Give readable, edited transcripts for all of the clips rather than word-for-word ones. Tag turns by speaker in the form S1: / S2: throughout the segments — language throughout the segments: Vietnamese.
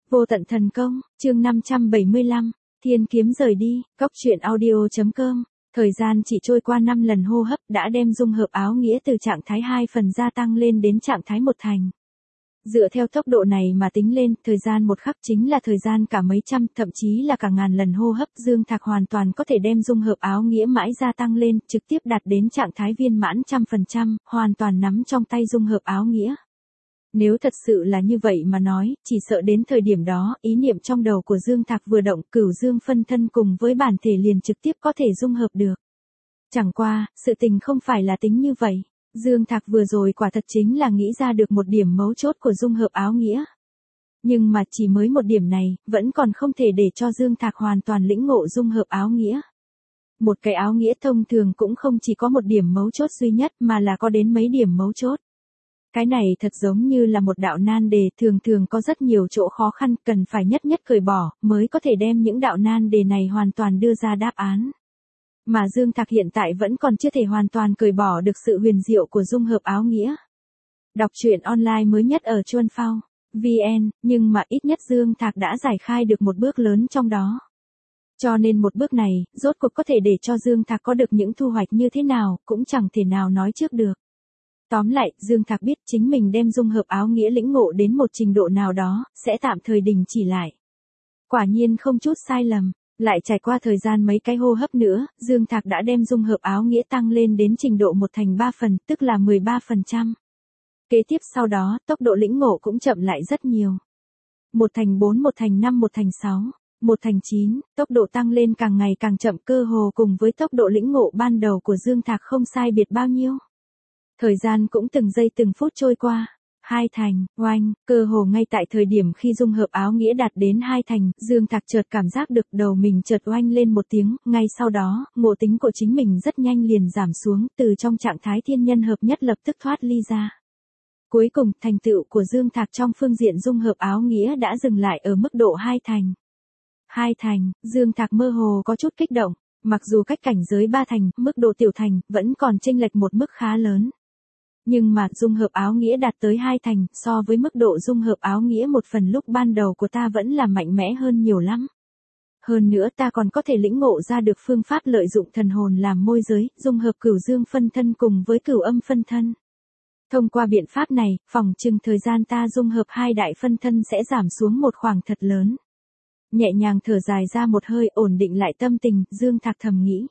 S1: Vô tận thần công, chương 575, Thiên kiếm rời đi, Cốc truyện audio.com. Thời gian chỉ trôi qua 5 lần hô hấp đã đem dung hợp áo nghĩa từ trạng thái 2 phần gia tăng lên đến trạng thái 1 thành. Dựa theo tốc độ này mà tính lên, thời gian một khắc chính là thời gian cả mấy trăm, thậm chí là cả ngàn lần hô hấp. Dương Thạc hoàn toàn có thể đem dung hợp áo nghĩa mãi gia tăng lên, trực tiếp đạt đến trạng thái viên mãn 100%, hoàn toàn nắm trong tay dung hợp áo nghĩa. Nếu thật sự là như vậy mà nói, chỉ sợ đến thời điểm đó, ý niệm trong đầu của Dương Thạc vừa động, Cửu Dương phân thân cùng với bản thể liền trực tiếp có thể dung hợp được. Chẳng qua, sự tình không phải là tính như vậy. Dương Thạc vừa rồi quả thật chính là nghĩ ra được một điểm mấu chốt của dung hợp áo nghĩa. Nhưng mà chỉ mới một điểm này, vẫn còn không thể để cho Dương Thạc hoàn toàn lĩnh ngộ dung hợp áo nghĩa. Một cái áo nghĩa thông thường cũng không chỉ có một điểm mấu chốt duy nhất mà là có đến mấy điểm mấu chốt. Cái này thật giống như là một đạo nan đề, thường có rất nhiều chỗ khó khăn, cần phải nhất cởi bỏ, mới có thể đem những đạo nan đề này hoàn toàn đưa ra đáp án. Mà Dương Thạc hiện tại vẫn còn chưa thể hoàn toàn cởi bỏ được sự huyền diệu của dung hợp áo nghĩa. Đọc truyện online mới nhất ở Chuan Phao VN, nhưng mà ít nhất Dương Thạc đã giải khai được một bước lớn trong đó. Cho nên một bước này, rốt cuộc có thể để cho Dương Thạc có được những thu hoạch như thế nào, cũng chẳng thể nào nói trước được. Tóm lại, Dương Thạc biết chính mình đem dung hợp áo nghĩa lĩnh ngộ đến một trình độ nào đó, sẽ tạm thời đình chỉ lại. Quả nhiên không chút sai lầm, lại trải qua thời gian mấy cái hô hấp nữa, Dương Thạc đã đem dung hợp áo nghĩa tăng lên đến trình độ 1 thành 3 phần, tức là 13%. Kế tiếp sau đó, tốc độ lĩnh ngộ cũng chậm lại rất nhiều. 1 thành 4, 1 thành 5, 1 thành 6, 1 thành 9, tốc độ tăng lên càng ngày càng chậm, cơ hồ cùng với tốc độ lĩnh ngộ ban đầu của Dương Thạc không sai biệt bao nhiêu. Thời gian cũng từng giây từng phút trôi qua. 2 thành, oanh, cơ hồ ngay tại thời điểm khi dung hợp áo nghĩa đạt đến 2 thành, Dương Thạc chợt cảm giác được đầu mình chợt oanh lên một tiếng, ngay sau đó, ngộ tính của chính mình rất nhanh liền giảm xuống, từ trong trạng thái thiên nhân hợp nhất lập tức thoát ly ra. Cuối cùng, thành tựu của Dương Thạc trong phương diện dung hợp áo nghĩa đã dừng lại ở mức độ 2 thành. 2 thành, Dương Thạc mơ hồ có chút kích động, mặc dù cách cảnh giới 3 thành, mức độ tiểu thành, vẫn còn chênh lệch một mức khá lớn. Nhưng mà dung hợp áo nghĩa đạt tới 2 thành, so với mức độ dung hợp áo nghĩa 1 phần lúc ban đầu của ta vẫn là mạnh mẽ hơn nhiều lắm. Hơn nữa ta còn có thể lĩnh ngộ ra được phương pháp lợi dụng thần hồn làm môi giới, dung hợp Cửu Dương phân thân cùng với Cửu Âm phân thân. Thông qua biện pháp này, phỏng chừng thời gian ta dung hợp 2 đại phân thân sẽ giảm xuống một khoảng thật lớn. Nhẹ nhàng thở dài ra một hơi, ổn định lại tâm tình, Dương Thạc thầm nghĩ.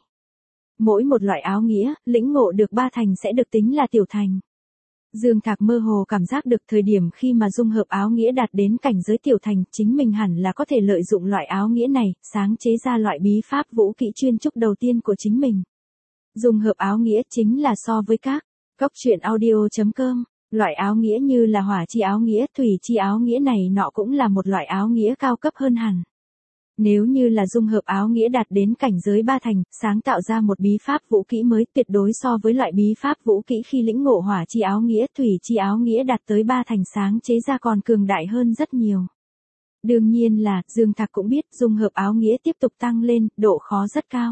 S1: Mỗi một loại áo nghĩa, lĩnh ngộ được 3 thành sẽ được tính là tiểu thành. Dương Thạc mơ hồ cảm giác được thời điểm khi mà dung hợp áo nghĩa đạt đến cảnh giới tiểu thành, chính mình hẳn là có thể lợi dụng loại áo nghĩa này, sáng chế ra loại bí pháp vũ kỹ chuyên trúc đầu tiên của chính mình. Dung hợp áo nghĩa chính là so với các Cốc truyện audio.com, loại áo nghĩa như là hỏa chi áo nghĩa, thủy chi áo nghĩa này nọ cũng là một loại áo nghĩa cao cấp hơn hẳn. Nếu như là dung hợp áo nghĩa đạt đến cảnh giới 3 thành, sáng tạo ra một bí pháp vũ kỹ mới, tuyệt đối so với loại bí pháp vũ kỹ khi lĩnh ngộ hỏa chi áo nghĩa, thủy chi áo nghĩa đạt tới 3 thành sáng chế ra còn cường đại hơn rất nhiều. Đương nhiên là, Dương Thạc cũng biết dung hợp áo nghĩa tiếp tục tăng lên, độ khó rất cao.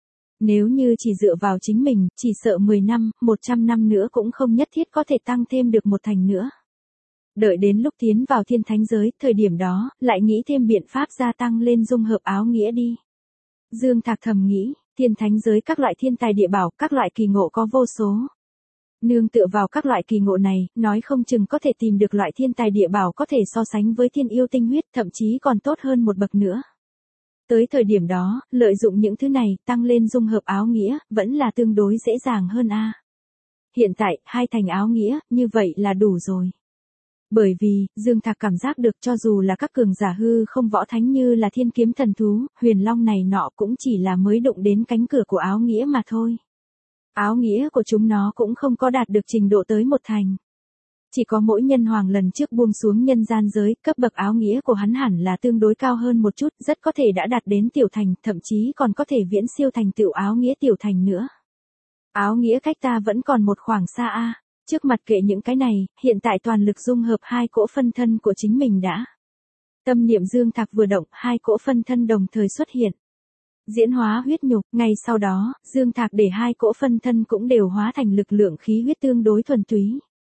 S1: Nếu như chỉ dựa vào chính mình, chỉ sợ 10 năm, 100 năm nữa cũng không nhất thiết có thể tăng thêm được 1 thành nữa. Đợi đến lúc tiến vào thiên thánh giới, thời điểm đó, lại nghĩ thêm biện pháp gia tăng lên dung hợp áo nghĩa đi. Dương Thạc thầm nghĩ, thiên thánh giới các loại thiên tài địa bảo, các loại kỳ ngộ có vô số. Nương tựa vào các loại kỳ ngộ này, nói không chừng có thể tìm được loại thiên tài địa bảo có thể so sánh với thiên yêu tinh huyết, thậm chí còn tốt hơn một bậc nữa. Tới thời điểm đó, lợi dụng những thứ này, tăng lên dung hợp áo nghĩa, vẫn là tương đối dễ dàng hơn a. Hiện tại, 2 thành áo nghĩa, như vậy là đủ rồi. Bởi vì, Dương Thạc cảm giác được cho dù là các cường giả hư không võ thánh như là thiên kiếm thần thú, huyền long này nọ cũng chỉ là mới đụng đến cánh cửa của áo nghĩa mà thôi. Áo nghĩa của chúng nó cũng không có đạt được trình độ tới 1 thành. Chỉ có mỗi nhân hoàng lần trước buông xuống nhân gian giới, cấp bậc áo nghĩa của hắn hẳn là tương đối cao hơn một chút, rất có thể đã đạt đến tiểu thành, thậm chí còn có thể viễn siêu thành tựu áo nghĩa tiểu thành nữa. Áo nghĩa cách ta vẫn còn một khoảng xa a. Trước mặt kệ những cái này, hiện tại toàn lực dung hợp 2 cỗ phân thân của chính mình đã. Tâm niệm Dương Thạc vừa động, 2 cỗ phân thân đồng thời xuất hiện. Diễn hóa huyết nhục, ngay sau đó, Dương Thạc để 2 cỗ phân thân cũng đều hóa thành lực lượng khí huyết tương đối thuần túy.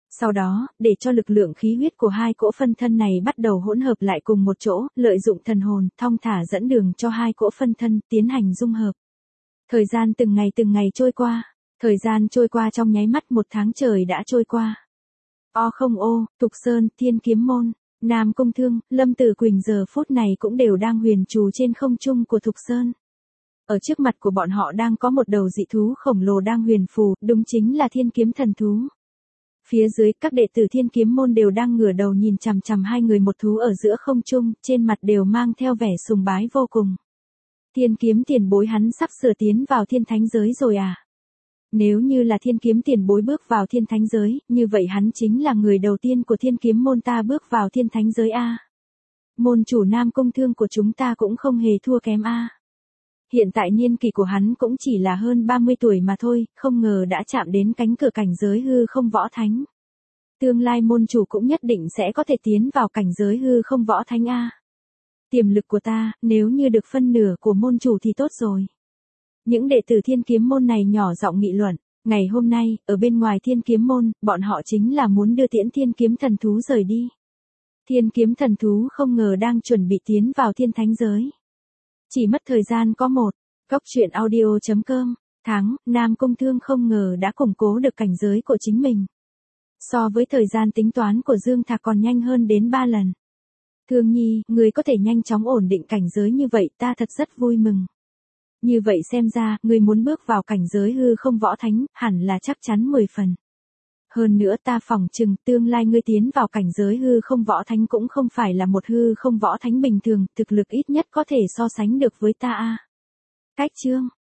S1: Sau đó, để cho lực lượng khí huyết của hai cỗ phân thân này bắt đầu hỗn hợp lại cùng một chỗ, lợi dụng thần hồn, thong thả dẫn đường cho hai cỗ phân thân, tiến hành dung hợp. Thời gian từng ngày trôi qua. Thời gian trôi qua trong nháy mắt 1 tháng trời đã trôi qua. Thục Sơn, Thiên Kiếm Môn, Nam Cung Thương, Lâm Tử Quỳnh giờ phút này cũng đều đang huyền trù trên không trung của Thục Sơn. Ở trước mặt của bọn họ đang có một đầu dị thú khổng lồ đang huyền phù, đúng chính là Thiên Kiếm Thần Thú. Phía dưới, các đệ tử Thiên Kiếm Môn đều đang ngửa đầu nhìn chằm chằm hai người một thú ở giữa không trung, trên mặt đều mang theo vẻ sùng bái vô cùng. Thiên Kiếm tiền bối hắn sắp sửa tiến vào thiên thánh giới rồi à? Nếu như là Thiên Kiếm tiền bối bước vào thiên thánh giới, như vậy hắn chính là người đầu tiên của Thiên Kiếm Môn ta bước vào thiên thánh giới a. Môn chủ Nam Cung Thương của chúng ta cũng không hề thua kém a. Hiện tại niên kỷ của hắn cũng chỉ là hơn 30 tuổi mà thôi, không ngờ đã chạm đến cánh cửa cảnh giới hư không võ thánh. Tương lai môn chủ cũng nhất định sẽ có thể tiến vào cảnh giới hư không võ thánh a. Tiềm lực của ta, nếu như được phân nửa của môn chủ thì tốt rồi. Những đệ tử Thiên Kiếm Môn này nhỏ giọng nghị luận, ngày hôm nay, ở bên ngoài Thiên Kiếm Môn, bọn họ chính là muốn đưa tiễn Thiên Kiếm Thần Thú rời đi. Thiên Kiếm Thần Thú không ngờ đang chuẩn bị tiến vào thiên thánh giới. Chỉ mất thời gian có một, Cốc Truyện Audio.com, tháng, Nam Cung Thương không ngờ đã củng cố được cảnh giới của chính mình. So với thời gian tính toán của Dương Thạc còn nhanh hơn đến 3 lần. Thương Nhi, người có thể nhanh chóng ổn định cảnh giới như vậy ta thật rất vui mừng. Như vậy xem ra, người muốn bước vào cảnh giới hư không võ thánh, hẳn là chắc chắn 10 phần. Hơn nữa ta phỏng chừng tương lai ngươi tiến vào cảnh giới hư không võ thánh cũng không phải là một hư không võ thánh bình thường, thực lực ít nhất có thể so sánh được với ta a. Cách chương